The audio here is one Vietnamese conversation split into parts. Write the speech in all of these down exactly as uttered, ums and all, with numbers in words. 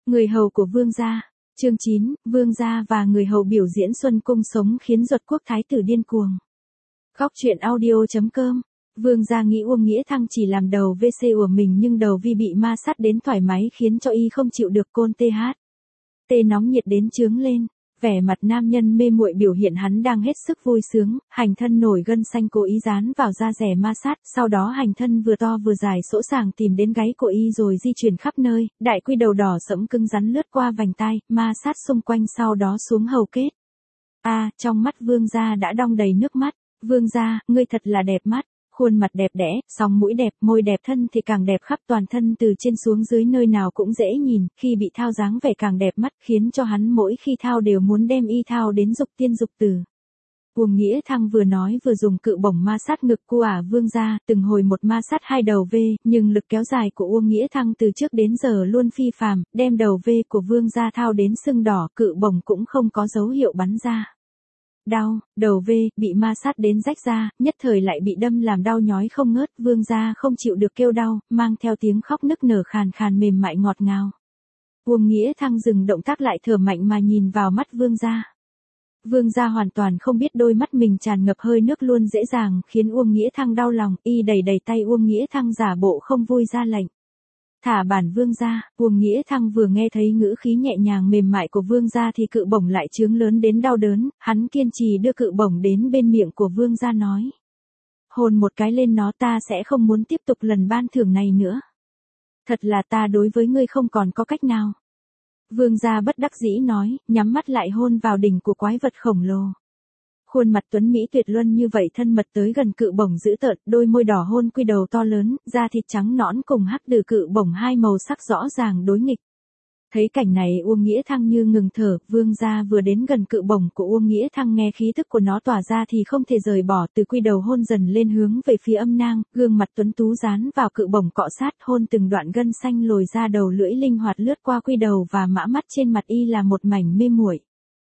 Người hầu của vương gia. Chương chín, vương gia và người hầu biểu diễn xuân cung sống khiến Duật quốc thái tử điên cuồng. Góc truyện audio chấm com. Vương gia nghĩ Uông Nghĩa Thăng chỉ làm đầu vê xê của mình nhưng đầu vi bị ma sát đến thoải mái khiến cho y không chịu được côn tê hát. Tê nóng nhiệt đến chướng lên. Vẻ mặt nam nhân mê muội biểu hiện hắn đang hết sức vui sướng, hành thân nổi gân xanh cố ý dán vào da rẻ ma sát, sau đó hành thân vừa to vừa dài sỗ sàng tìm đến gáy của y rồi di chuyển khắp nơi, đại quy đầu đỏ sẫm cứng rắn lướt qua vành tai, ma sát xung quanh sau đó xuống hầu kết. A, à, trong mắt vương gia đã đong đầy nước mắt, vương gia, ngươi thật là đẹp mắt. Khuôn mặt đẹp đẽ, sóng mũi đẹp, môi đẹp, thân thì càng đẹp khắp toàn thân từ trên xuống dưới nơi nào cũng dễ nhìn, khi bị thao dáng vẻ càng đẹp mắt khiến cho hắn mỗi khi thao đều muốn đem y thao đến dục tiên dục tử. Uông Nghĩa Thăng vừa nói vừa dùng cự bổng ma sát ngực của ả vương gia, từng hồi một ma sát hai đầu V, nhưng lực kéo dài của Uông Nghĩa Thăng từ trước đến giờ luôn phi phàm, đem đầu V của vương gia thao đến sưng đỏ, cự bổng cũng không có dấu hiệu bắn ra. Đau, đầu V, bị ma sát đến rách ra, nhất thời lại bị đâm làm đau nhói không ngớt, vương gia không chịu được kêu đau, mang theo tiếng khóc nức nở khàn khàn mềm mại ngọt ngào. Uông Nghĩa Thăng dừng động tác lại thở mạnh mà nhìn vào mắt vương gia. Vương gia hoàn toàn không biết đôi mắt mình tràn ngập hơi nước luôn dễ dàng khiến Uông Nghĩa Thăng đau lòng, y đẩy đẩy tay Uông Nghĩa Thăng giả bộ không vui ra lệnh. Thả bản vương gia. Uông Nghĩa Thăng vừa nghe thấy ngữ khí nhẹ nhàng mềm mại của vương gia thì cự bổng lại chướng lớn đến đau đớn, hắn kiên trì đưa cự bổng đến bên miệng của vương gia nói. Hôn một cái lên nó, ta sẽ không muốn tiếp tục lần ban thưởng này nữa. Thật là ta đối với ngươi không còn có cách nào. Vương gia bất đắc dĩ nói, nhắm mắt lại hôn vào đỉnh của quái vật khổng lồ. Khuôn mặt tuấn mỹ tuyệt luân như vậy thân mật tới gần cự bổng dữ tợn, đôi môi đỏ hôn quy đầu to lớn, da thịt trắng nõn cùng hắc từ cự bổng hai màu sắc rõ ràng đối nghịch. Thấy cảnh này Uông Nghĩa Thăng như ngừng thở, vương gia vừa đến gần cự bổng của Uông Nghĩa Thăng nghe khí tức của nó tỏa ra thì không thể rời bỏ, từ quy đầu hôn dần lên hướng về phía âm nang, gương mặt tuấn tú dán vào cự bổng cọ sát, hôn từng đoạn gân xanh lồi ra, đầu lưỡi linh hoạt lướt qua quy đầu và mã mắt trên mặt y là một mảnh mê muội.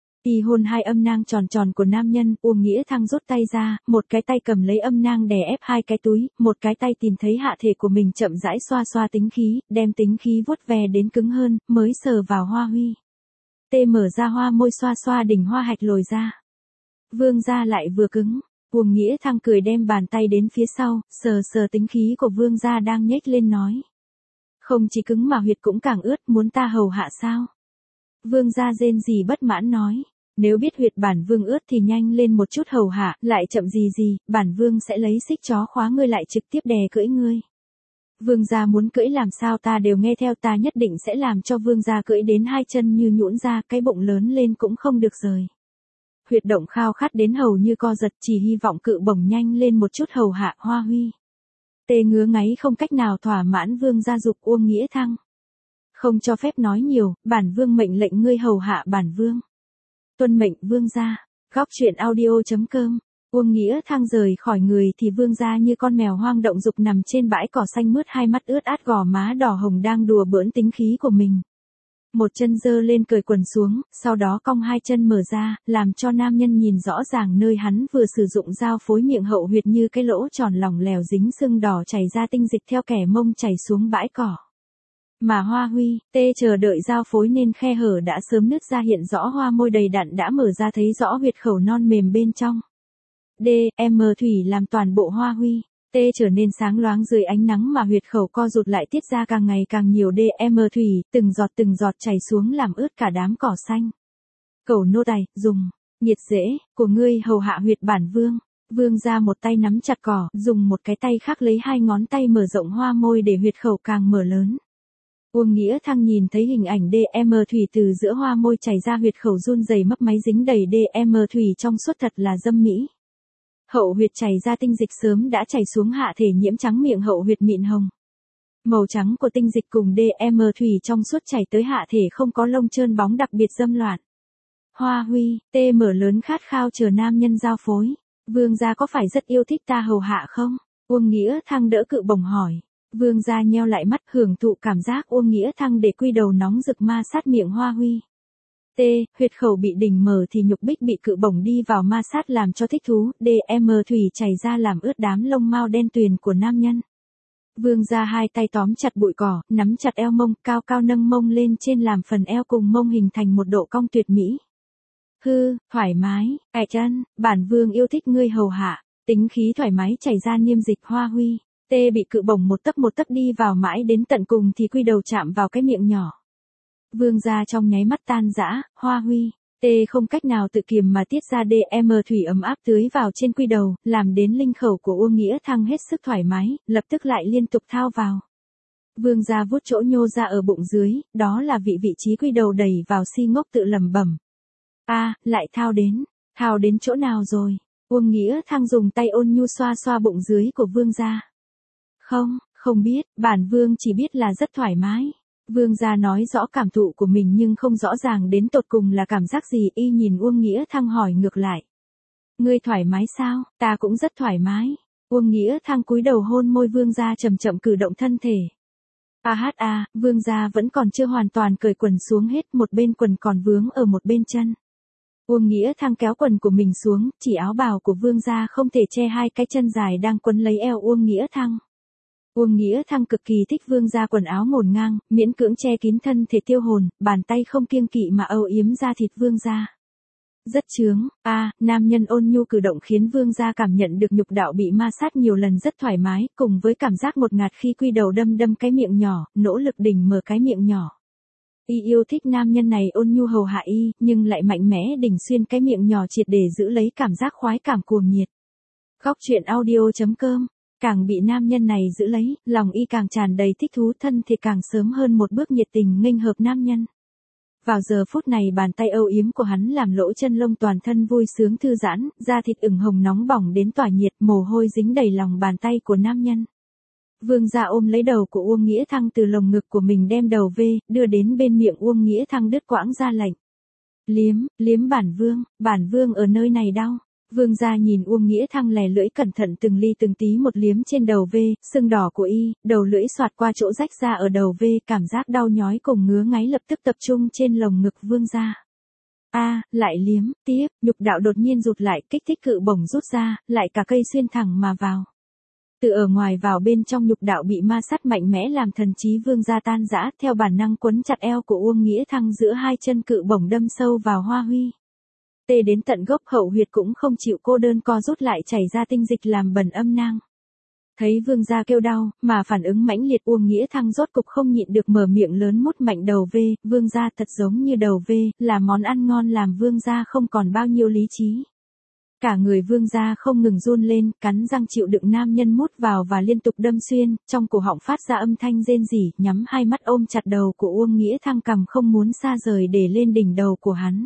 Y hôn hai âm nang tròn tròn của nam nhân, Uông Nghĩa Thăng rút tay ra, một cái tay cầm lấy âm nang đè ép hai cái túi, một cái tay tìm thấy hạ thể của mình chậm rãi xoa xoa tính khí, đem tính khí vuốt ve đến cứng hơn, mới sờ vào hoa huy. Tê mở ra hoa môi xoa xoa đỉnh hoa hạch lồi ra. Vương gia lại vừa cứng, Uông Nghĩa Thăng cười đem bàn tay đến phía sau, sờ sờ tính khí của vương gia đang nhếch lên nói. Không chỉ cứng mà huyệt cũng càng ướt, muốn ta hầu hạ sao? Vương gia rên gì bất mãn nói. Nếu biết huyệt bản vương ướt thì nhanh lên một chút hầu hạ, lại chậm gì gì, bản vương sẽ lấy xích chó khóa ngươi lại trực tiếp đè cưỡi ngươi. Vương gia muốn cưỡi làm sao ta đều nghe theo, ta nhất định sẽ làm cho vương gia cưỡi đến hai chân như nhũn ra, cái bụng lớn lên cũng không được rời. Huyệt động khao khát đến hầu như co giật, chỉ hy vọng cự bổng nhanh lên một chút hầu hạ hoa huy. Tê ngứa ngáy không cách nào thỏa mãn vương gia dục Uông Nghĩa Thăng. Không cho phép nói nhiều, bản vương mệnh lệnh ngươi hầu hạ bản vương. Tuân mệnh vương gia. Góc truyện audio chấm com. Uông Nghĩa Thăng rời khỏi người thì vương gia như con mèo hoang động dục nằm trên bãi cỏ xanh mướt, hai mắt ướt át, gò má đỏ hồng đang đùa bỡn tính khí của mình. Một chân giơ lên cởi quần xuống, sau đó cong hai chân mở ra, làm cho nam nhân nhìn rõ ràng nơi hắn vừa sử dụng dao phối miệng hậu huyệt như cái lỗ tròn lỏng lẻo dính sưng đỏ chảy ra tinh dịch theo kẻ mông chảy xuống bãi cỏ. Mà Hoa Huy, Tê chờ đợi dao phối nên khe hở đã sớm nứt ra, hiện rõ hoa môi đầy đặn đã mở ra, thấy rõ huyệt khẩu non mềm bên trong. D, M thủy làm toàn bộ Hoa Huy, Tê trở nên sáng loáng dưới ánh nắng mà huyệt khẩu co rụt lại tiết ra càng ngày càng nhiều D, M thủy, từng giọt từng giọt chảy xuống làm ướt cả đám cỏ xanh. Cẩu nô tài, dùng, nhiệt dễ, của ngươi hầu hạ huyệt bản vương. Vương ra một tay nắm chặt cỏ, dùng một cái tay khác lấy hai ngón tay mở rộng hoa môi để huyệt khẩu càng mở lớn. Uông Nghĩa Thăng nhìn thấy hình ảnh D M thủy từ giữa hoa môi chảy ra, huyệt khẩu run rẩy mấp máy dính đầy D M thủy trong suốt, thật là dâm mỹ. Hậu huyệt chảy ra tinh dịch sớm đã chảy xuống hạ thể, nhiễm trắng miệng hậu huyệt mịn hồng. Màu trắng của tinh dịch cùng D M thủy trong suốt chảy tới hạ thể không có lông trơn bóng, đặc biệt dâm loạn. Hoa Huy, Tê mở lớn khát khao chờ nam nhân giao phối. Vương gia có phải rất yêu thích ta hầu hạ không? Uông Nghĩa Thăng đỡ cự bổng hỏi. Vương gia nheo lại mắt hưởng thụ cảm giác Uông Nghĩa Thăng để quy đầu nóng rực ma sát miệng Hoa Huy. T, huyệt khẩu bị đỉnh mở thì nhục bích bị cự bổng đi vào ma sát làm cho thích thú, D M thủy chảy ra làm ướt đám lông mao đen tuyền của nam nhân. Vương gia hai tay tóm chặt bụi cỏ, nắm chặt eo mông, cao cao nâng mông lên trên làm phần eo cùng mông hình thành một độ cong tuyệt mỹ. Hư, thoải mái, ẹ chân, bản vương yêu thích ngươi hầu hạ, tính khí thoải mái chảy ra niêm dịch Hoa Huy. Tê bị cự bổng một tấc một tấc đi vào mãi đến tận cùng thì quy đầu chạm vào cái miệng nhỏ. Vương gia trong nháy mắt tan rã, Hoa Huy. Tê không cách nào tự kiềm mà tiết ra đê em thủy ấm áp tưới vào trên quy đầu, làm đến linh khẩu của Uông Nghĩa Thăng hết sức thoải mái, lập tức lại liên tục thao vào. Vương gia vuốt chỗ nhô ra ở bụng dưới, đó là vị vị trí quy đầu đẩy vào si ngốc tự lẩm bẩm. A, lại thao đến, thao đến chỗ nào rồi? Uông Nghĩa Thăng dùng tay ôn nhu xoa xoa bụng dưới của vương gia. Không, không biết, bản vương chỉ biết là rất thoải mái. Vương gia nói rõ cảm thụ của mình nhưng không rõ ràng đến tột cùng là cảm giác gì, y nhìn Uông Nghĩa Thăng hỏi ngược lại. Ngươi thoải mái sao? Ta cũng rất thoải mái. Uông Nghĩa Thăng cúi đầu hôn môi vương gia chậm chậm cử động thân thể. A hát a, vương gia vẫn còn chưa hoàn toàn cởi quần xuống hết, một bên quần còn vướng ở một bên chân. Uông Nghĩa Thăng kéo quần của mình xuống, chỉ áo bào của vương gia không thể che hai cái chân dài đang quấn lấy eo Uông Nghĩa Thăng. Uông Nghĩa Thăng cực kỳ thích vương gia quần áo ngổn ngang, miễn cưỡng che kín thân thể tiêu hồn, bàn tay không kiêng kỵ mà âu yếm da thịt vương gia. Rất chướng, a, à, nam nhân ôn nhu cử động khiến vương gia cảm nhận được nhục đạo bị ma sát nhiều lần rất thoải mái, cùng với cảm giác ngột ngạt khi quy đầu đâm đâm cái miệng nhỏ, nỗ lực đỉnh mở cái miệng nhỏ. Y yêu thích nam nhân này ôn nhu hầu hạ y, nhưng lại mạnh mẽ đỉnh xuyên cái miệng nhỏ triệt để giữ lấy cảm giác khoái cảm cuồng nhiệt. Góc truyện audio chấm com. Càng bị nam nhân này giữ lấy, lòng y càng tràn đầy thích thú, thân thì càng sớm hơn một bước nhiệt tình nghênh hợp nam nhân. Vào giờ phút này bàn tay âu yếm của hắn làm lỗ chân lông toàn thân vui sướng thư giãn, da thịt ửng hồng nóng bỏng đến tỏa nhiệt, mồ hôi dính đầy lòng bàn tay của nam nhân. Vương gia ôm lấy đầu của Uông Nghĩa Thăng từ lồng ngực của mình đem đầu về, đưa đến bên miệng Uông Nghĩa Thăng đứt quãng ra lệnh. Liếm, liếm bản vương, bản vương ở nơi này đau. Vương gia nhìn Uông Nghĩa Thăng lè lưỡi cẩn thận từng ly từng tí một liếm trên đầu vê, sưng đỏ của y, đầu lưỡi xoạt qua chỗ rách ra ở đầu vê, cảm giác đau nhói cùng ngứa ngáy lập tức tập trung trên lồng ngực vương gia. A, à, lại liếm, tiếp, nhục đạo đột nhiên rụt lại, kích thích cự bổng rút ra, lại cả cây xuyên thẳng mà vào. Từ ở ngoài vào bên trong nhục đạo bị ma sát mạnh mẽ làm thần trí vương gia tan rã, theo bản năng quấn chặt eo của Uông Nghĩa Thăng giữa hai chân cự bổng đâm sâu vào Hoa Huy. Tê đến tận gốc hậu huyệt cũng không chịu cô đơn co rút lại chảy ra tinh dịch làm bẩn âm nang. Thấy vương gia kêu đau, mà phản ứng mãnh liệt Uông Nghĩa Thăng rốt cục không nhịn được mở miệng lớn mút mạnh đầu vê, vương gia thật giống như đầu vê, là món ăn ngon làm vương gia không còn bao nhiêu lý trí. Cả người vương gia không ngừng run lên, cắn răng chịu đựng nam nhân mút vào và liên tục đâm xuyên, trong cổ họng phát ra âm thanh rên rỉ, nhắm hai mắt ôm chặt đầu của Uông Nghĩa Thăng cằm không muốn xa rời để lên đỉnh đầu của hắn.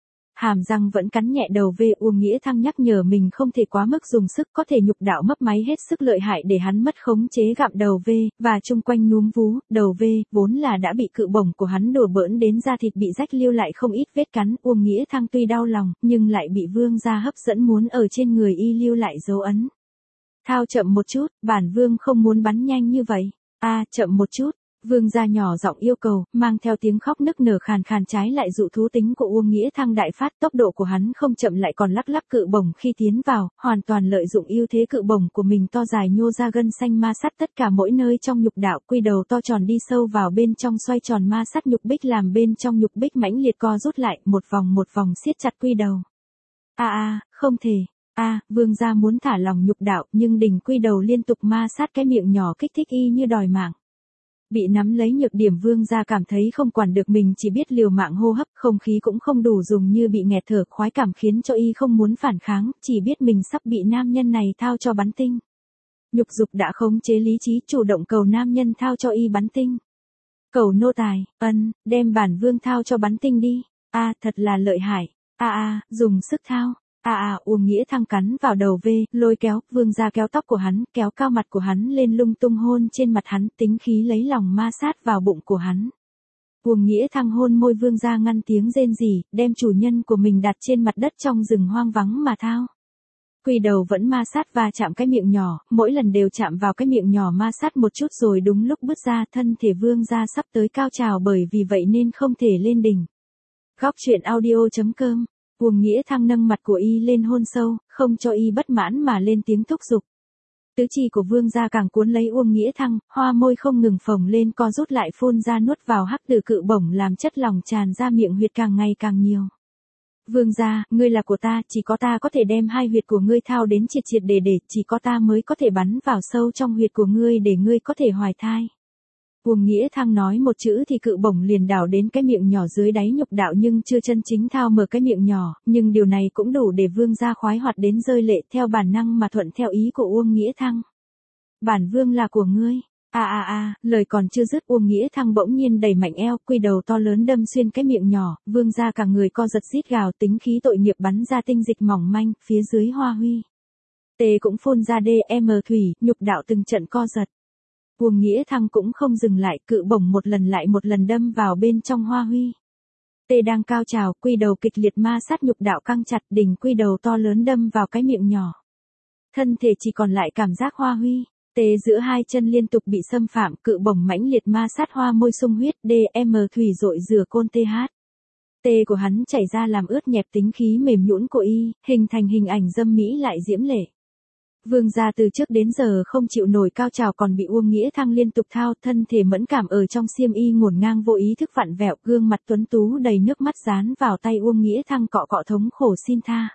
Hàm răng vẫn cắn nhẹ đầu vê, Uông Nghĩa Thăng nhắc nhở mình không thể quá mức dùng sức, có thể nhục đạo mấp máy hết sức lợi hại để hắn mất khống chế gặm đầu vê, và chung quanh núm vú, đầu vê, vốn là đã bị cự bổng của hắn đùa bỡn đến da thịt bị rách lưu lại không ít vết cắn, Uông Nghĩa Thăng tuy đau lòng, nhưng lại bị vương gia hấp dẫn muốn ở trên người y lưu lại dấu ấn. Thao chậm một chút, bản vương không muốn bắn nhanh như vậy. A, à, chậm một chút. Vương gia nhỏ giọng yêu cầu, mang theo tiếng khóc nức nở khàn khàn trái lại dụ thú tính của Uông Nghĩa Thăng đại phát, tốc độ của hắn không chậm lại còn lắc lắc cự bổng khi tiến vào, hoàn toàn lợi dụng ưu thế cự bổng của mình to dài nhô ra gân xanh ma sát tất cả mỗi nơi trong nhục đạo, quy đầu to tròn đi sâu vào bên trong xoay tròn ma sát nhục bích làm bên trong nhục bích mãnh liệt co rút lại, một vòng một vòng siết chặt quy đầu. A a, không thể. A, à, vương gia muốn thả lòng nhục đạo, nhưng đỉnh quy đầu liên tục ma sát cái miệng nhỏ kích thích y như đòi mạng. Bị nắm lấy nhược điểm vương gia cảm thấy không quản được mình chỉ biết liều mạng hô hấp, không khí cũng không đủ dùng như bị nghẹt thở, khoái cảm khiến cho y không muốn phản kháng, chỉ biết mình sắp bị nam nhân này thao cho bắn tinh. Nhục dục đã khống chế lý trí, chủ động cầu nam nhân thao cho y bắn tinh. Cầu nô tài, ân, đem bản vương thao cho bắn tinh đi. A, à, thật là lợi hại. A a, à, dùng sức thao. A à, a, à, Uông Nghĩa Thăng cắn vào đầu vê, lôi kéo, vương gia kéo tóc của hắn, kéo cao mặt của hắn lên lung tung hôn trên mặt hắn, tính khí lấy lòng ma sát vào bụng của hắn. Uông Nghĩa Thăng hôn môi vương gia ngăn tiếng rên rỉ, đem chủ nhân của mình đặt trên mặt đất trong rừng hoang vắng mà thao. Quy đầu vẫn ma sát và chạm cái miệng nhỏ, mỗi lần đều chạm vào cái miệng nhỏ ma sát một chút rồi đúng lúc bứt ra, thân thể vương gia sắp tới cao trào bởi vì vậy nên không thể lên đỉnh. Góc truyện audio chấm com. Uông Nghĩa Thăng nâng mặt của y lên hôn sâu, không cho y bất mãn mà lên tiếng thúc giục. Tứ chi của vương gia càng cuốn lấy Uông Nghĩa Thăng, hoa môi không ngừng phồng lên co rút lại phun ra nuốt vào hắc từ cự bổng làm chất lỏng tràn ra miệng huyệt càng ngày càng nhiều. Vương gia, ngươi là của ta, chỉ có ta có thể đem hai huyệt của ngươi thao đến triệt triệt để để, chỉ có ta mới có thể bắn vào sâu trong huyệt của ngươi để ngươi có thể hoài thai. Uông Nghĩa Thăng nói một chữ thì cự bổng liền đảo đến cái miệng nhỏ dưới đáy nhục đạo nhưng chưa chân chính thao mở cái miệng nhỏ, nhưng điều này cũng đủ để vương gia khoái hoạt đến rơi lệ theo bản năng mà thuận theo ý của Uông Nghĩa Thăng. Bản vương là của ngươi. A a a, lời còn chưa dứt Uông Nghĩa Thăng bỗng nhiên đẩy mạnh eo, quy đầu to lớn đâm xuyên cái miệng nhỏ, vương gia cả người co giật rít gào tính khí tội nghiệp bắn ra tinh dịch mỏng manh, phía dưới hoa huy. Tê cũng phun ra đê em thủy, nhục đạo từng trận co giật. Uông Nghĩa Thăng cũng không dừng lại, cự bổng một lần lại một lần đâm vào bên trong hoa huy. Tê đang cao trào, quy đầu kịch liệt ma sát nhục đạo căng chặt, đỉnh quy đầu to lớn đâm vào cái miệng nhỏ. Thân thể chỉ còn lại cảm giác hoa huy. Tê giữa hai chân liên tục bị xâm phạm, cự bổng mãnh liệt ma sát hoa môi sung huyết, đê em thủy rội rửa côn tê hát. Tê của hắn chảy ra làm ướt nhẹp tính khí mềm nhũn của y, hình thành hình ảnh dâm mỹ lại diễm lệ. Vương gia từ trước đến giờ không chịu nổi cao trào còn bị Uông Nghĩa Thăng liên tục thao, thân thể mẫn cảm ở trong xiêm y ngổn ngang vô ý thức vặn vẹo, gương mặt tuấn tú đầy nước mắt dán vào tay Uông Nghĩa Thăng cọ cọ thống khổ xin tha.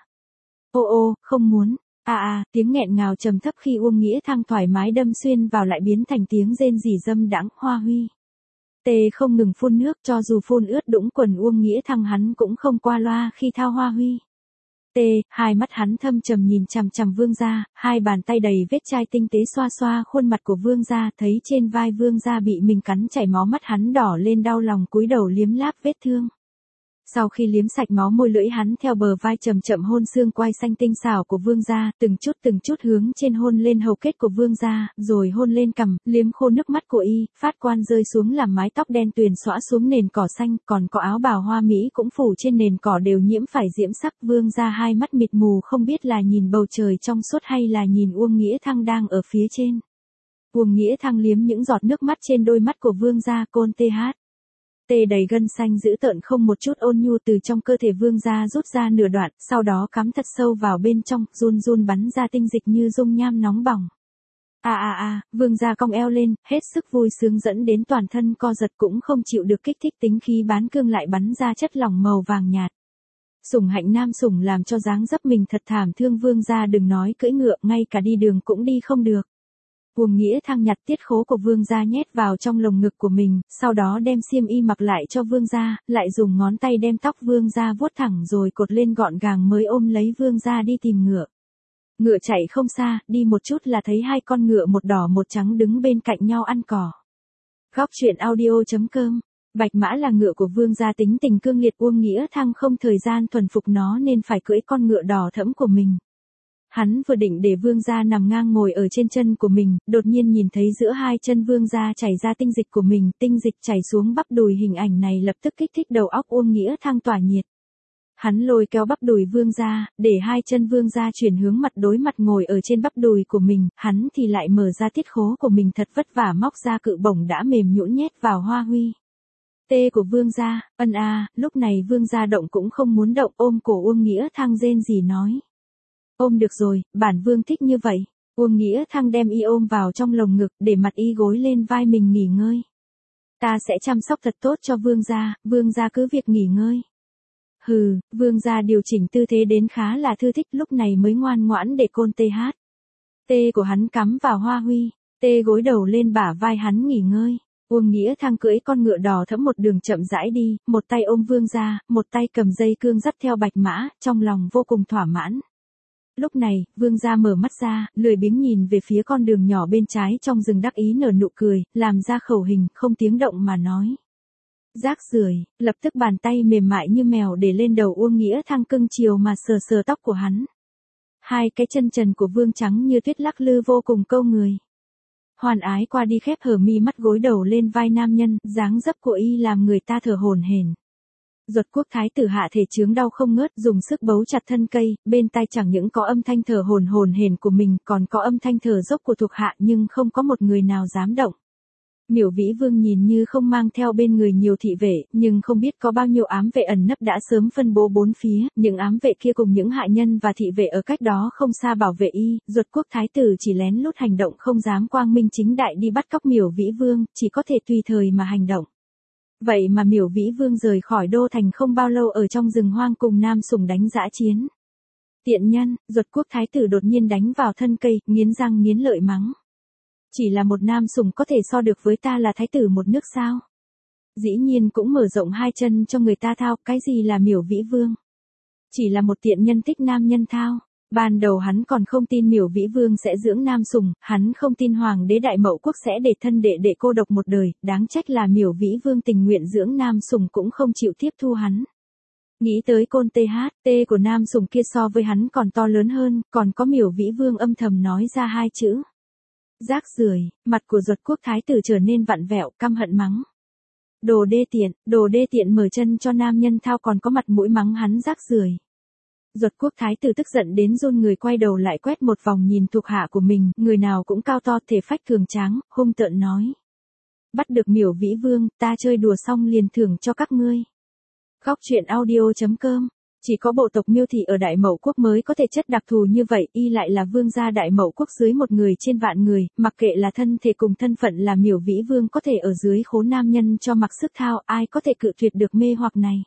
Ô ô, không muốn. A à, a, à, tiếng nghẹn ngào trầm thấp khi Uông Nghĩa Thăng thoải mái đâm xuyên vào lại biến thành tiếng rên rỉ dâm đãng, hoa huy. Tê không ngừng phun nước, cho dù phun ướt đũng quần Uông Nghĩa Thăng hắn cũng không qua loa khi thao hoa huy. Tê, hai mắt hắn thâm trầm nhìn chằm chằm vương gia, hai bàn tay đầy vết chai tinh tế xoa xoa khuôn mặt của vương gia, thấy trên vai vương gia bị mình cắn chảy máu mắt hắn đỏ lên đau lòng cúi đầu liếm láp vết thương. Sau khi liếm sạch máu môi lưỡi hắn theo bờ vai chậm chậm hôn xương quai xanh tinh xảo của vương gia, từng chút từng chút hướng trên hôn lên hầu kết của vương gia, rồi hôn lên cằm, liếm khô nước mắt của y, phát quan rơi xuống làm mái tóc đen tuyền xõa xuống nền cỏ xanh, còn có áo bào hoa mỹ cũng phủ trên nền cỏ đều nhiễm phải diễm sắc. Vương gia hai mắt mịt mù không biết là nhìn bầu trời trong suốt hay là nhìn Uông Nghĩa Thăng đang ở phía trên. Uông Nghĩa Thăng liếm những giọt nước mắt trên đôi mắt của vương gia, côn tê hát. Tê đầy gân xanh dữ tợn không một chút ôn nhu từ trong cơ thể vương gia rút ra nửa đoạn, sau đó cắm thật sâu vào bên trong, run run bắn ra tinh dịch như dung nham nóng bỏng. A a a, vương gia cong eo lên, hết sức vui sướng dẫn đến toàn thân co giật cũng không chịu được kích thích tính khí bán cương lại bắn ra chất lỏng màu vàng nhạt. Sủng hạnh nam sủng làm cho dáng dấp mình thật thảm thương vương gia đừng nói cưỡi ngựa, ngay cả đi đường cũng đi không được. Uông Nghĩa Thăng nhặt tiết khố của vương gia nhét vào trong lồng ngực của mình, sau đó đem xiêm y mặc lại cho vương gia, lại dùng ngón tay đem tóc vương gia vuốt thẳng rồi cột lên gọn gàng mới ôm lấy vương gia đi tìm ngựa. Ngựa chạy không xa, đi một chút là thấy hai con ngựa một đỏ một trắng đứng bên cạnh nhau ăn cỏ. Góc truyện audio chấm com. Bạch mã là ngựa của vương gia tính tình cương liệt, Uông Nghĩa Thăng không thời gian thuần phục nó nên phải cưỡi con ngựa đỏ thẫm của mình. Hắn vừa định để vương gia nằm ngang ngồi ở trên chân của mình, đột nhiên nhìn thấy giữa hai chân vương gia chảy ra tinh dịch của mình, tinh dịch chảy xuống bắp đùi, hình ảnh này lập tức kích thích đầu óc Uông Nghĩa Thăng tỏa nhiệt. Hắn lôi kéo bắp đùi vương gia, để hai chân vương gia chuyển hướng mặt đối mặt ngồi ở trên bắp đùi của mình, hắn thì lại mở ra tiết khố của mình thật vất vả móc ra cự bổng đã mềm nhũn nhét vào hoa huy. Tê của vương gia, ân a, à, lúc này vương gia động cũng không muốn động, ôm cổ Uông Nghĩa Thăng rên rỉ nói. Ôm được rồi, bản vương thích như vậy. Uông Nghĩa Thăng đem y ôm vào trong lồng ngực, để mặt y gối lên vai mình nghỉ ngơi. Ta sẽ chăm sóc thật tốt cho vương gia, vương gia cứ việc nghỉ ngơi. Hừ, vương gia điều chỉnh tư thế đến khá là thư thích, lúc này mới ngoan ngoãn để côn tê hát. Tê của hắn cắm vào hoa huy, tê gối đầu lên bả vai hắn nghỉ ngơi. Uông Nghĩa Thăng cưỡi con ngựa đỏ thẫm một đường chậm rãi đi, một tay ôm vương gia, một tay cầm dây cương dắt theo bạch mã, trong lòng vô cùng thỏa mãn. Lúc này, vương gia mở mắt ra, lười biếng nhìn về phía con đường nhỏ bên trái trong rừng đắc ý nở nụ cười, làm ra khẩu hình, không tiếng động mà nói. Rác rưởi, lập tức bàn tay mềm mại như mèo để lên đầu Uông Nghĩa Thăng cưng chiều mà sờ sờ tóc của hắn. Hai cái chân trần của vương trắng như tuyết lắc lư vô cùng câu người. Hoàn ái qua đi khép hờ mi mắt gối đầu lên vai nam nhân, dáng dấp của y làm người ta thở hổn hển. Duật quốc thái tử hạ thể chướng đau không ngớt, dùng sức bấu chặt thân cây, bên tai chẳng những có âm thanh thở hổn hổn hển của mình, còn có âm thanh thở dốc của thuộc hạ nhưng không có một người nào dám động. Miểu Vĩ Vương nhìn như không mang theo bên người nhiều thị vệ, nhưng không biết có bao nhiêu ám vệ ẩn nấp đã sớm phân bố bốn phía, những ám vệ kia cùng những hạ nhân và thị vệ ở cách đó không xa bảo vệ y, Duật quốc thái tử chỉ lén lút hành động không dám quang minh chính đại đi bắt cóc Miểu Vĩ Vương, chỉ có thể tùy thời mà hành động. Vậy mà Miểu Vĩ Vương rời khỏi đô thành không bao lâu ở trong rừng hoang cùng Nam Sùng đánh dã chiến. Tiện nhân, Duật quốc thái tử đột nhiên đánh vào thân cây, nghiến răng nghiến lợi mắng. Chỉ là một Nam Sùng có thể so được với ta là thái tử một nước sao? Dĩ nhiên cũng mở rộng hai chân cho người ta thao, cái gì là Miểu Vĩ Vương? Chỉ là một tiện nhân thích nam nhân thao. Ban đầu hắn còn không tin Miểu Vĩ Vương sẽ dưỡng Nam Sùng, hắn không tin Hoàng đế Đại Mậu Quốc sẽ để thân đệ đệ cô độc một đời, đáng trách là Miểu Vĩ Vương tình nguyện dưỡng Nam Sùng cũng không chịu tiếp thu hắn. Nghĩ tới côn tê hát, tê của Nam Sùng kia so với hắn còn to lớn hơn, còn có Miểu Vĩ Vương âm thầm nói ra hai chữ. Rác rưởi, mặt của Duật quốc thái tử trở nên vặn vẹo, căm hận mắng. Đồ đê tiện, đồ đê tiện mở chân cho nam nhân thao còn có mặt mũi mắng hắn rác rưởi. Duật quốc thái tử tức giận đến run người quay đầu lại quét một vòng nhìn thuộc hạ của mình, người nào cũng cao to thể phách cường tráng, hung tợn nói. Bắt được Miểu Vĩ Vương, ta chơi đùa xong liền thưởng cho các ngươi. Góc truyện audio chấm com. Chỉ có bộ tộc Miêu Thị ở Đại Mậu Quốc mới có thể chất đặc thù như vậy, y lại là vương gia Đại Mậu Quốc dưới một người trên vạn người, mặc kệ là thân thể cùng thân phận là Miểu Vĩ Vương có thể ở dưới khố nam nhân cho mặc sức thao, ai có thể cự tuyệt được mê hoặc này.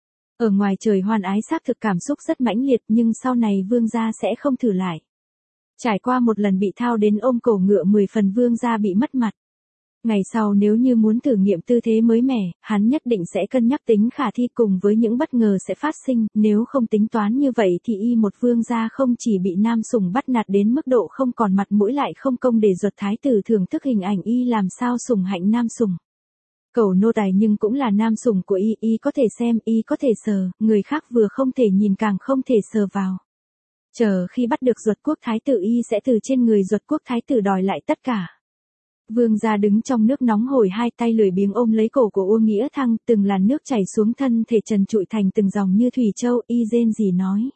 Ở ngoài trời hoan ái xác thực cảm xúc rất mãnh liệt nhưng sau này vương gia sẽ không thử lại. Trải qua một lần bị thao đến ôm cổ ngựa mười phần vương gia bị mất mặt. Ngày sau nếu như muốn thử nghiệm tư thế mới mẻ, hắn nhất định sẽ cân nhắc tính khả thi cùng với những bất ngờ sẽ phát sinh, nếu không tính toán như vậy thì y một vương gia không chỉ bị Nam Sùng bắt nạt đến mức độ không còn mặt mũi lại không công để Duật thái tử thưởng thức hình ảnh y làm sao sủng hạnh Nam Sùng. Cẩu nô tài nhưng cũng là Nam Sùng của y, y có thể xem, y có thể sờ, người khác vừa không thể nhìn càng không thể sờ vào. Chờ khi bắt được Duật quốc thái tử y sẽ từ trên người Duật quốc thái tử đòi lại tất cả. Vương gia đứng trong nước nóng hổi hai tay lười biếng ôm lấy cổ của Uông Nghĩa Thăng, từng làn nước chảy xuống thân thể trần trụi thành từng dòng như thủy châu, y rên rỉ nói.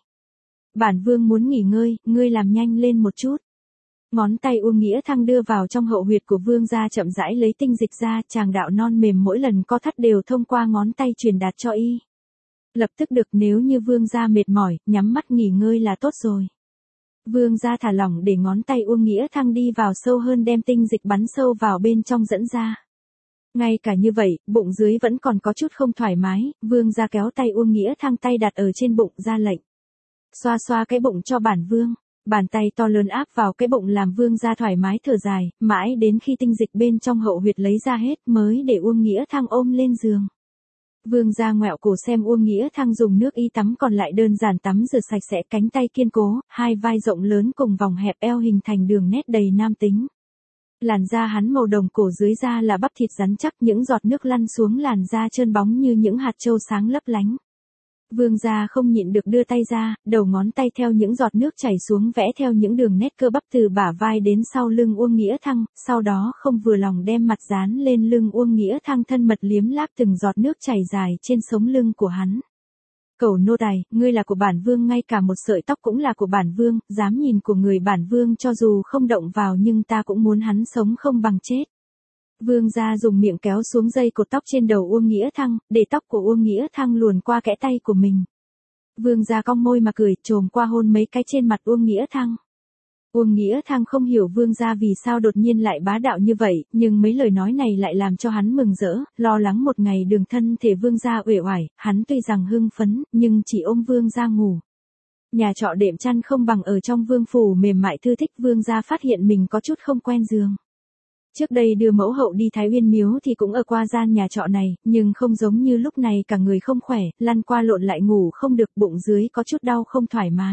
Bản vương muốn nghỉ ngơi, ngươi làm nhanh lên một chút. Ngón tay Uông Nghĩa Thăng đưa vào trong hậu huyệt của vương gia chậm rãi lấy tinh dịch ra, tràng đạo non mềm mỗi lần co thắt đều thông qua ngón tay truyền đạt cho y. Lập tức được, nếu như vương gia mệt mỏi, nhắm mắt nghỉ ngơi là tốt rồi. Vương gia thả lỏng để ngón tay Uông Nghĩa Thăng đi vào sâu hơn đem tinh dịch bắn sâu vào bên trong dẫn ra. Ngay cả như vậy, bụng dưới vẫn còn có chút không thoải mái, vương gia kéo tay Uông Nghĩa Thăng tay đặt ở trên bụng ra lệnh. Xoa xoa cái bụng cho bản vương. Bàn tay to lớn áp vào cái bụng làm vương gia thoải mái thở dài, mãi đến khi tinh dịch bên trong hậu huyệt lấy ra hết mới để Uông Nghĩa Thăng ôm lên giường. Vương gia ngoẹo cổ xem Uông Nghĩa Thăng dùng nước y tắm còn lại đơn giản tắm rửa sạch sẽ, cánh tay kiên cố, hai vai rộng lớn cùng vòng hẹp eo hình thành đường nét đầy nam tính. Làn da hắn màu đồng, cổ dưới da là bắp thịt rắn chắc, những giọt nước lăn xuống làn da trơn bóng như những hạt châu sáng lấp lánh. Vương gia không nhịn được đưa tay ra, đầu ngón tay theo những giọt nước chảy xuống vẽ theo những đường nét cơ bắp từ bả vai đến sau lưng Uông Nghĩa Thăng, sau đó không vừa lòng đem mặt dán lên lưng Uông Nghĩa Thăng thân mật liếm láp từng giọt nước chảy dài trên sống lưng của hắn. Cẩu nô tài, ngươi là của bản vương, ngay cả một sợi tóc cũng là của bản vương, dám nhìn của người bản vương cho dù không động vào nhưng ta cũng muốn hắn sống không bằng chết. Vương gia dùng miệng kéo xuống dây cột tóc trên đầu Uông Nghĩa Thăng, để tóc của Uông Nghĩa Thăng luồn qua kẽ tay của mình. Vương gia cong môi mà cười, chồm qua hôn mấy cái trên mặt Uông Nghĩa Thăng. Uông Nghĩa Thăng không hiểu vương gia vì sao đột nhiên lại bá đạo như vậy, nhưng mấy lời nói này lại làm cho hắn mừng rỡ, lo lắng một ngày đường thân thể vương gia uể oải, hắn tuy rằng hưng phấn, nhưng chỉ ôm vương gia ngủ. Nhà trọ đệm chăn không bằng ở trong vương phủ mềm mại thư thích, vương gia phát hiện mình có chút không quen giường. Trước đây đưa mẫu hậu đi Thái Uyên Miếu thì cũng ở qua gian nhà trọ này, nhưng không giống như lúc này cả người không khỏe, lăn qua lộn lại ngủ không được, bụng dưới có chút đau không thoải mái.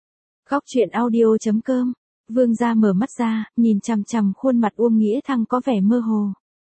Góc truyện audio chấm com. Vương gia mở mắt ra, nhìn chằm chằm khuôn mặt Uông Nghĩa Thăng có vẻ mơ hồ.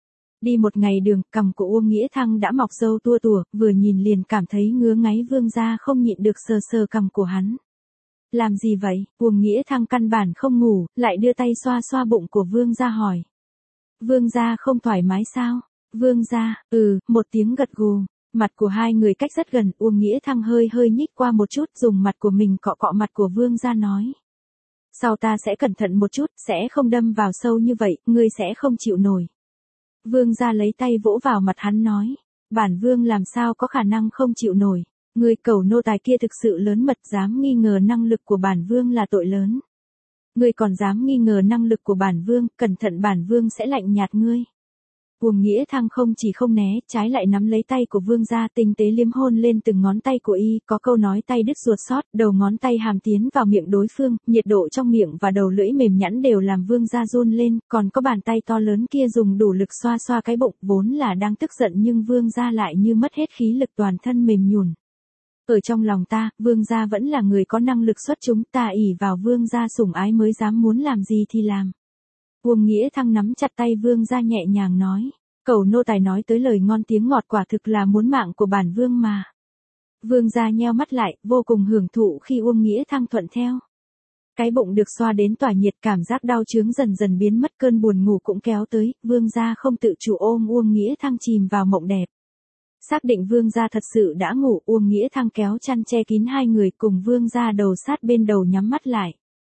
Đi một ngày đường, cằm của Uông Nghĩa Thăng đã mọc râu tua tủa, vừa nhìn liền cảm thấy ngứa ngáy, vương gia không nhịn được sờ sờ cằm của hắn. Làm gì vậy? Uông Nghĩa Thăng căn bản không ngủ, lại đưa tay xoa xoa bụng của vương gia hỏi. Vương gia không thoải mái sao? Vương gia, ừ, một tiếng gật gù. Mặt của hai người cách rất gần, Uông Nghĩa Thăng hơi hơi nhích qua một chút, dùng mặt của mình cọ cọ mặt của vương gia nói. Sau ta sẽ cẩn thận một chút, sẽ không đâm vào sâu như vậy, ngươi sẽ không chịu nổi. Vương gia lấy tay vỗ vào mặt hắn nói, bản vương làm sao có khả năng không chịu nổi, người cẩu nô tài kia thực sự lớn mật, dám nghi ngờ năng lực của bản vương là tội lớn. Ngươi còn dám nghi ngờ năng lực của bản vương, cẩn thận bản vương sẽ lạnh nhạt ngươi. Uông Nghĩa Thăng không chỉ không né, trái lại nắm lấy tay của vương gia, tinh tế liếm hôn lên từng ngón tay của y, có câu nói tay đứt ruột sót, đầu ngón tay hàm tiến vào miệng đối phương, nhiệt độ trong miệng và đầu lưỡi mềm nhẵn đều làm vương gia run lên, còn có bàn tay to lớn kia dùng đủ lực xoa xoa cái bụng, vốn là đang tức giận nhưng vương gia lại như mất hết khí lực, toàn thân mềm nhũn. Ở trong lòng ta, vương gia vẫn là người có năng lực xuất chúng, ta ỷ vào vương gia sủng ái mới dám muốn làm gì thì làm. Uông Nghĩa Thăng nắm chặt tay vương gia nhẹ nhàng nói, cẩu nô tài nói tới lời ngon tiếng ngọt, quả thực là muốn mạng của bản vương mà. Vương gia nheo mắt lại, vô cùng hưởng thụ khi Uông Nghĩa Thăng thuận theo. Cái bụng được xoa đến tỏa nhiệt, cảm giác đau chướng dần dần biến mất, cơn buồn ngủ cũng kéo tới, vương gia không tự chủ ôm Uông Nghĩa Thăng chìm vào mộng đẹp. Xác định vương gia thật sự đã ngủ, Uông Nghĩa Thăng kéo chăn che kín hai người, cùng vương gia đầu sát bên đầu nhắm mắt lại.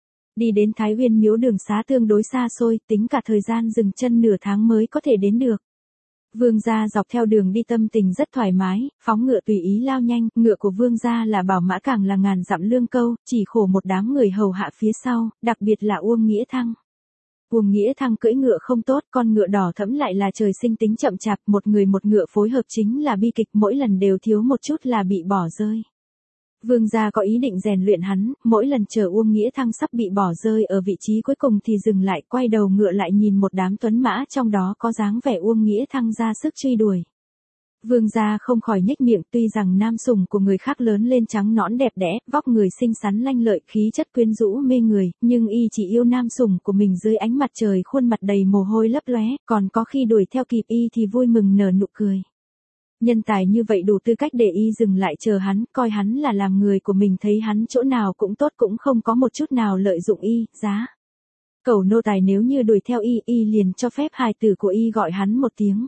Đi đến Thái Uyên miếu đường xá tương đối xa xôi, tính cả thời gian dừng chân nửa tháng mới có thể đến được. Vương gia dọc theo đường đi tâm tình rất thoải mái, phóng ngựa tùy ý lao nhanh, ngựa của vương gia là bảo mã, càng là ngàn dặm lương câu, chỉ khổ một đám người hầu hạ phía sau, đặc biệt là Uông Nghĩa Thăng. Uông Nghĩa Thăng cưỡi ngựa không tốt, con ngựa đỏ thẫm lại là trời sinh tính chậm chạp, một người một ngựa phối hợp chính là bi kịch, mỗi lần đều thiếu một chút là bị bỏ rơi. Vương gia có ý định rèn luyện hắn, mỗi lần chờ Uông Nghĩa Thăng sắp bị bỏ rơi ở vị trí cuối cùng thì dừng lại, quay đầu ngựa lại nhìn một đám tuấn mã trong đó có dáng vẻ Uông Nghĩa Thăng ra sức truy đuổi. Vương gia không khỏi nhếch miệng, tuy rằng nam sủng của người khác lớn lên trắng nõn đẹp đẽ, vóc người xinh xắn lanh lợi, khí chất quyến rũ mê người, nhưng y chỉ yêu nam sủng của mình dưới ánh mặt trời, khuôn mặt đầy mồ hôi lấp lóe, còn có khi đuổi theo kịp y thì vui mừng nở nụ cười. Nhân tài như vậy đủ tư cách để y dừng lại chờ hắn, coi hắn là làm người của mình, thấy hắn chỗ nào cũng tốt, cũng không có một chút nào lợi dụng y, giá. Cẩu nô tài nếu như đuổi theo y, y liền cho phép hài tử của y gọi hắn một tiếng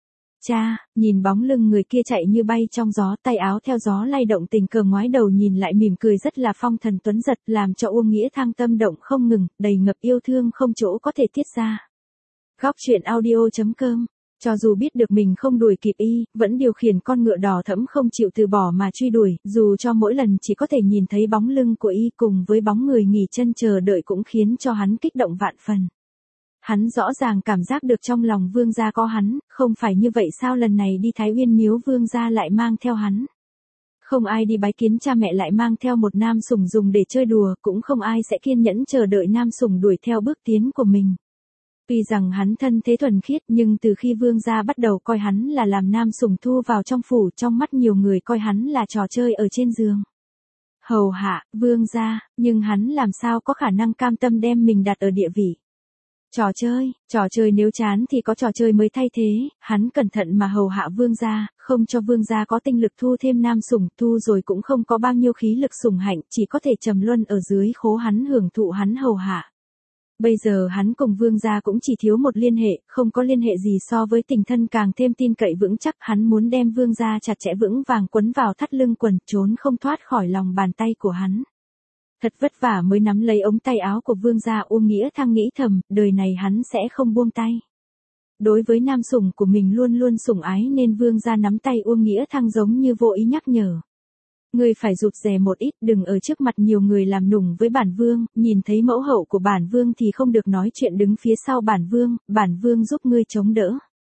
cha. Nhìn bóng lưng người kia chạy như bay trong gió, tay áo theo gió lay động, tình cờ ngoái đầu nhìn lại mỉm cười rất là phong thần tuấn giật, làm cho Uông Nghĩa Thăng tâm động không ngừng, đầy ngập yêu thương không chỗ có thể tiết ra. Góc truyện audio chấm com. Cho dù biết được mình không đuổi kịp y, vẫn điều khiển con ngựa đỏ thẫm không chịu từ bỏ mà truy đuổi, dù cho mỗi lần chỉ có thể nhìn thấy bóng lưng của y cùng với bóng người nghỉ chân chờ đợi cũng khiến cho hắn kích động vạn phần. Hắn rõ ràng cảm giác được trong lòng vương gia có hắn, không phải như vậy sao lần này đi Thái Uyên miếu vương gia lại mang theo hắn. Không ai đi bái kiến cha mẹ lại mang theo một nam sủng dùng để chơi đùa, cũng không ai sẽ kiên nhẫn chờ đợi nam sủng đuổi theo bước tiến của mình. Tuy rằng hắn thân thế thuần khiết nhưng từ khi vương gia bắt đầu coi hắn là làm nam sủng thu vào trong phủ, trong mắt nhiều người coi hắn là trò chơi ở trên giường. Hầu hạ, vương gia, nhưng hắn làm sao có khả năng cam tâm đem mình đặt ở địa vị. Trò chơi, trò chơi nếu chán thì có trò chơi mới thay thế, hắn cẩn thận mà hầu hạ vương gia, không cho vương gia có tinh lực thu thêm nam sủng, thu rồi cũng không có bao nhiêu khí lực sủng hạnh, chỉ có thể trầm luân ở dưới khố hắn hưởng thụ hắn hầu hạ. Bây giờ hắn cùng vương gia cũng chỉ thiếu một liên hệ, không có liên hệ gì so với tình thân càng thêm tin cậy vững chắc, hắn muốn đem vương gia chặt chẽ vững vàng quấn vào thắt lưng quần, trốn không thoát khỏi lòng bàn tay của hắn. Thật vất vả mới nắm lấy ống tay áo của vương gia, Uông Nghĩa Thăng nghĩ thầm, đời này hắn sẽ không buông tay. Đối với nam sủng của mình luôn luôn sủng ái nên vương gia nắm tay Uông Nghĩa Thăng giống như vô ý nhắc nhở. Ngươi phải rụt rè một ít, đừng ở trước mặt nhiều người làm nùng với bản vương, nhìn thấy mẫu hậu của bản vương thì không được nói chuyện, đứng phía sau bản vương, bản vương giúp ngươi chống đỡ.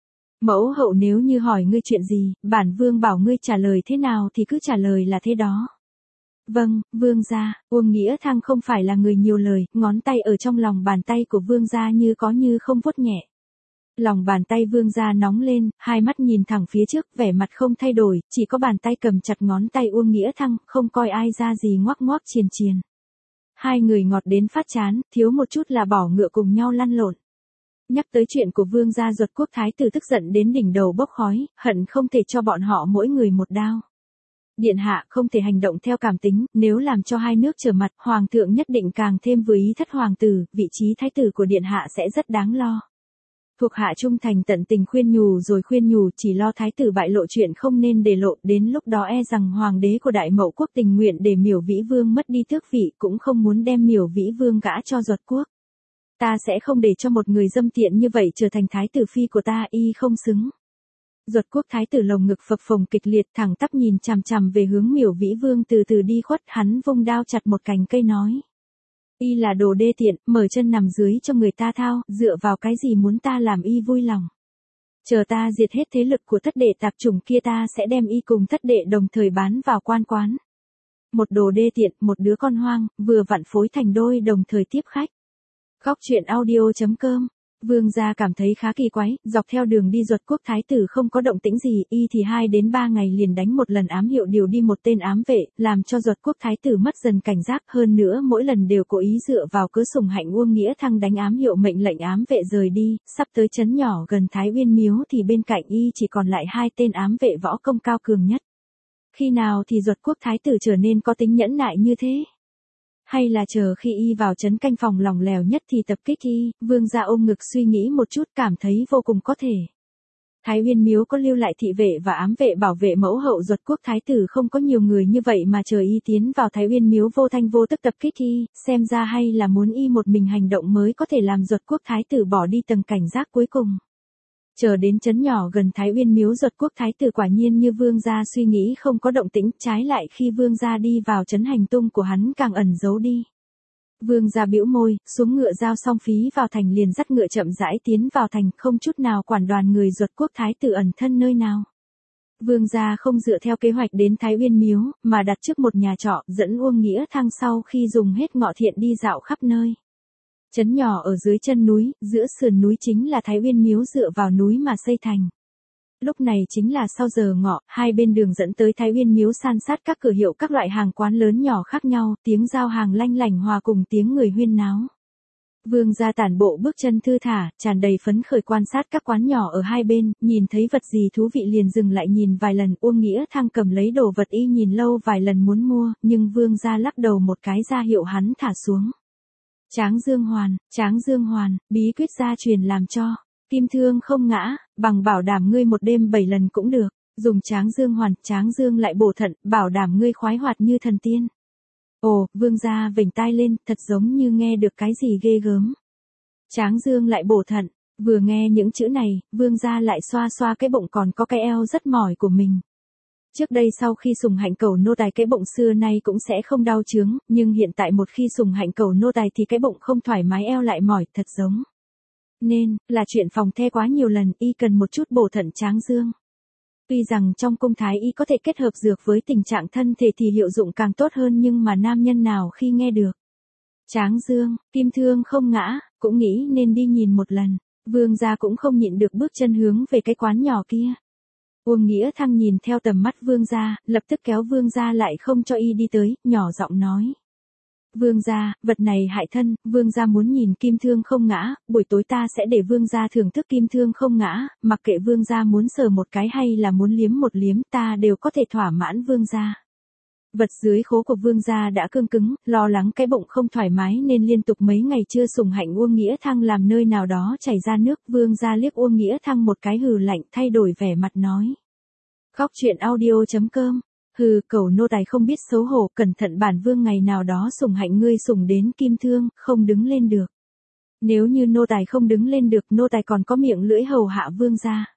Mẫu hậu nếu như hỏi ngươi chuyện gì, bản vương bảo ngươi trả lời thế nào thì cứ trả lời là thế đó. Vâng, vương gia. Uông Nghĩa Thăng không phải là người nhiều lời, ngón tay ở trong lòng bàn tay của vương gia như có như không vuốt nhẹ. Lòng bàn tay vương gia nóng lên, hai mắt nhìn thẳng phía trước, vẻ mặt không thay đổi, chỉ có bàn tay cầm chặt ngón tay Uông Nghĩa Thăng, không coi ai ra gì, ngoắc ngoắc triền triền. Hai người ngọt đến phát chán, thiếu một chút là bỏ ngựa cùng nhau lăn lộn. Nhắc tới chuyện của vương gia Duật Quốc thái tử tức giận đến đỉnh đầu bốc khói, hận không thể cho bọn họ mỗi người một đao. Điện hạ không thể hành động theo cảm tính, nếu làm cho hai nước trở mặt, hoàng thượng nhất định càng thêm vừa ý thất hoàng tử, vị trí thái tử của điện hạ sẽ rất đáng lo. Thuộc hạ trung thành tận tình khuyên nhủ rồi khuyên nhủ, chỉ lo thái tử bại lộ chuyện không nên để lộ, đến lúc đó e rằng hoàng đế của Đại Mậu quốc tình nguyện để Miểu Vĩ Vương mất đi tước vị, cũng không muốn đem Miểu Vĩ Vương gả cho Duật Quốc. Ta sẽ không để cho một người dâm tiện như vậy trở thành thái tử phi của ta, y không xứng. Duật quốc thái tử lồng ngực phập phồng kịch liệt, thẳng tắp nhìn chằm chằm về hướng Miểu Vĩ Vương từ từ đi khuất, hắn vung đao chặt một cành cây nói. Y là đồ đê tiện, mở chân nằm dưới cho người ta thao, dựa vào cái gì muốn ta làm y vui lòng. Chờ ta diệt hết thế lực của thất đệ tạp chủng kia, ta sẽ đem y cùng thất đệ đồng thời bán vào quan quán. Một đồ đê tiện, một đứa con hoang, vừa vặn phối thành đôi đồng thời tiếp khách. Góc truyện audio chấm com. Vương gia cảm thấy khá kỳ quái, dọc theo đường đi Duật quốc thái tử không có động tĩnh gì, y thì hai đến ba ngày liền đánh một lần ám hiệu điều đi một tên ám vệ, làm cho Duật quốc thái tử mất dần cảnh giác, hơn nữa mỗi lần đều cố ý dựa vào cớ sủng hạnh Uông Nghĩa Thăng đánh ám hiệu mệnh lệnh ám vệ rời đi, sắp tới trấn nhỏ gần Thái Uyên Miếu thì bên cạnh y chỉ còn lại hai tên ám vệ võ công cao cường nhất. Khi nào thì Duật quốc thái tử trở nên có tính nhẫn nại như thế? Hay là chờ khi y vào trấn canh phòng lòng lèo nhất thì tập kích y? Vương gia ôm ngực suy nghĩ một chút, cảm thấy vô cùng có thể. Thái Uyên Miếu có lưu lại thị vệ và ám vệ bảo vệ mẫu hậu Duật quốc thái tử không có nhiều người như vậy mà chờ y tiến vào Thái Uyên Miếu vô thanh vô tức tập kích y, xem ra hay là muốn y một mình hành động mới có thể làm Duật quốc thái tử bỏ đi tầng cảnh giác cuối cùng. Chờ đến trấn nhỏ gần Thái Uyên Miếu, Duật quốc thái tử quả nhiên như vương gia suy nghĩ không có động tĩnh, trái lại khi vương gia đi vào trấn hành tung của hắn càng ẩn giấu đi. Vương gia bĩu môi, xuống ngựa giao xong phí vào thành liền dắt ngựa chậm rãi tiến vào thành, không chút nào quản đoàn người Duật quốc thái tử ẩn thân nơi nào. Vương gia không dựa theo kế hoạch đến Thái Uyên Miếu, mà đặt trước một nhà trọ, dẫn Uông Nghĩa Thăng sau khi dùng hết ngọ thiện đi dạo khắp nơi. Trấn nhỏ ở dưới chân núi, giữa sườn núi chính là Thái Uyên Miếu dựa vào núi mà xây thành. Lúc này chính là sau giờ ngọ, hai bên đường dẫn tới Thái Uyên Miếu san sát các cửa hiệu các loại hàng quán lớn nhỏ khác nhau, tiếng giao hàng lanh lảnh hòa cùng tiếng người huyên náo. Vương gia tản bộ bước chân thư thả, tràn đầy phấn khởi quan sát các quán nhỏ ở hai bên, nhìn thấy vật gì thú vị liền dừng lại nhìn vài lần. Uông Nghĩa Thăng cầm lấy đồ vật y nhìn lâu vài lần muốn mua, nhưng vương gia lắc đầu một cái ra hiệu hắn thả xuống. Tráng Dương Hoàn, Tráng Dương Hoàn, bí quyết gia truyền làm cho, kim thương không ngã, bằng bảo đảm ngươi một đêm bảy lần cũng được, dùng Tráng Dương Hoàn, Tráng Dương lại bổ thận, bảo đảm ngươi khoái hoạt như thần tiên. Ồ, vương gia vểnh tai lên, thật giống như nghe được cái gì ghê gớm. Tráng Dương lại bổ thận, vừa nghe những chữ này, vương gia lại xoa xoa cái bụng còn có cái eo rất mỏi của mình. Trước đây sau khi sùng hạnh cầu nô tài cái bụng xưa nay cũng sẽ không đau chướng, nhưng hiện tại một khi sùng hạnh cầu nô tài thì cái bụng không thoải mái, eo lại mỏi, thật giống. Nên, là chuyện phòng the quá nhiều lần, y cần một chút bổ thận Tráng Dương. Tuy rằng trong cung thái y có thể kết hợp dược với tình trạng thân thể thì hiệu dụng càng tốt hơn, nhưng mà nam nhân nào khi nghe được Tráng Dương, kim thương không ngã, cũng nghĩ nên đi nhìn một lần. Vương gia cũng không nhịn được bước chân hướng về cái quán nhỏ kia. Uông Nghĩa Thăng nhìn theo tầm mắt vương gia, lập tức kéo vương gia lại không cho y đi tới, nhỏ giọng nói. Vương gia, vật này hại thân, vương gia muốn nhìn kim thương không ngã, buổi tối ta sẽ để vương gia thưởng thức kim thương không ngã, mặc kệ vương gia muốn sờ một cái hay là muốn liếm một liếm, ta đều có thể thỏa mãn vương gia. Vật dưới khố của vương gia đã cương cứng, lo lắng cái bụng không thoải mái nên liên tục mấy ngày chưa sùng hạnh Uông Nghĩa Thăng làm nơi nào đó chảy ra nước. Vương gia liếc Uông Nghĩa Thăng một cái hừ lạnh, thay đổi vẻ mặt nói. Góc truyện audio chấm com. Hừ, cẩu nô tài không biết xấu hổ, cẩn thận bản vương ngày nào đó sùng hạnh ngươi sùng đến kim thương, không đứng lên được. Nếu như nô tài không đứng lên được, nô tài còn có miệng lưỡi hầu hạ vương gia.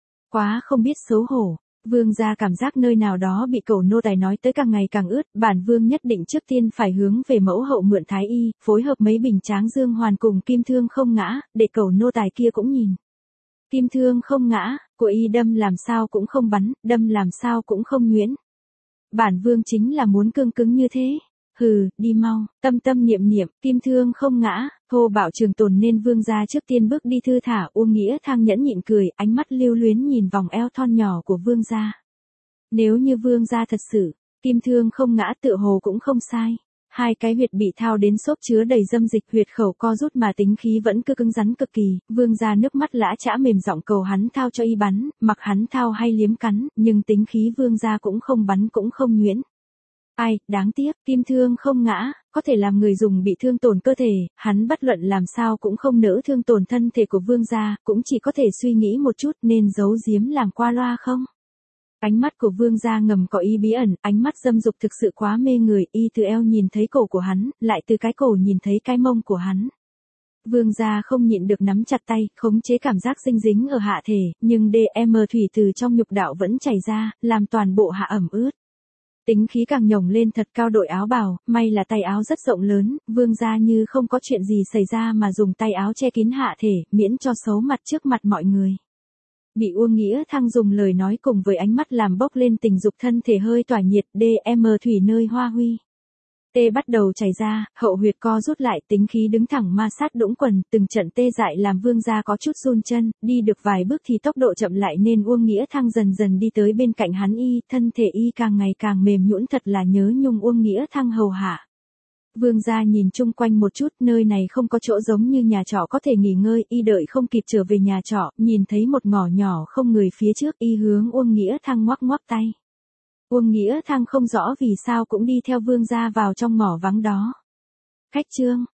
Quá không biết xấu hổ. Vương gia cảm giác nơi nào đó bị cẩu nô tài nói tới càng ngày càng ướt, bản vương nhất định trước tiên phải hướng về mẫu hậu mượn thái y, phối hợp mấy bình Tráng Dương Hoàn cùng kim thương không ngã, để cẩu nô tài kia cũng nhìn. Kim thương không ngã, của y đâm làm sao cũng không bắn, đâm làm sao cũng không nhuyễn. Bản vương chính là muốn cương cứng như thế. Hừ, đi mau, tâm tâm niệm niệm, kim thương không ngã, thô bạo trường tồn nên vương gia trước tiên bước đi thư thả. Uông Nghĩa Thăng nhẫn nhịn cười, ánh mắt lưu luyến nhìn vòng eo thon nhỏ của vương gia. Nếu như vương gia thật sự, kim thương không ngã tựa hồ cũng không sai. Hai cái huyệt bị thao đến xốp chứa đầy dâm dịch, huyệt khẩu co rút mà tính khí vẫn cứ cứng rắn cực kỳ. Vương gia nước mắt lã chã mềm giọng cầu hắn thao cho y bắn, mặc hắn thao hay liếm cắn, nhưng tính khí vương gia cũng không bắn cũng không nhuyễn. Ai, đáng tiếc, kim thương không ngã, có thể làm người dùng bị thương tổn cơ thể, hắn bất luận làm sao cũng không nỡ thương tổn thân thể của vương gia, cũng chỉ có thể suy nghĩ một chút nên giấu giếm làm qua loa không. Ánh mắt của vương gia ngầm có ý bí ẩn, ánh mắt dâm dục thực sự quá mê người, y từ eo nhìn thấy cổ của hắn, lại từ cái cổ nhìn thấy cái mông của hắn. Vương gia không nhịn được nắm chặt tay, khống chế cảm giác dinh dính ở hạ thể, nhưng đê em thủy từ trong nhục đạo vẫn chảy ra, làm toàn bộ hạ ẩm ướt. Tính khí càng nhổng lên thật cao, đội áo bào, may là tay áo rất rộng lớn, vương gia như không có chuyện gì xảy ra mà dùng tay áo che kín hạ thể, miễn cho xấu mặt trước mặt mọi người. Bị Uông Nghĩa Thăng dùng lời nói cùng với ánh mắt làm bốc lên tình dục, thân thể hơi tỏa nhiệt, đê em thủy nơi hoa huy. Tê bắt đầu chảy ra, hậu huyệt co rút lại, tính khí đứng thẳng ma sát đũng quần, từng trận tê dại làm vương gia có chút run chân, đi được vài bước thì tốc độ chậm lại nên Uông Nghĩa Thăng dần dần đi tới bên cạnh hắn y, thân thể y càng ngày càng mềm nhũn, thật là nhớ nhung Uông Nghĩa Thăng hầu hạ. Vương gia nhìn chung quanh một chút, nơi này không có chỗ giống như nhà trọ có thể nghỉ ngơi, y đợi không kịp trở về nhà trọ, nhìn thấy một ngõ nhỏ không người phía trước, y hướng Uông Nghĩa Thăng ngoắc ngoắc tay. Uông Nghĩa Thăng không rõ vì sao cũng đi theo vương gia vào trong ngõ vắng đó. Khách trương,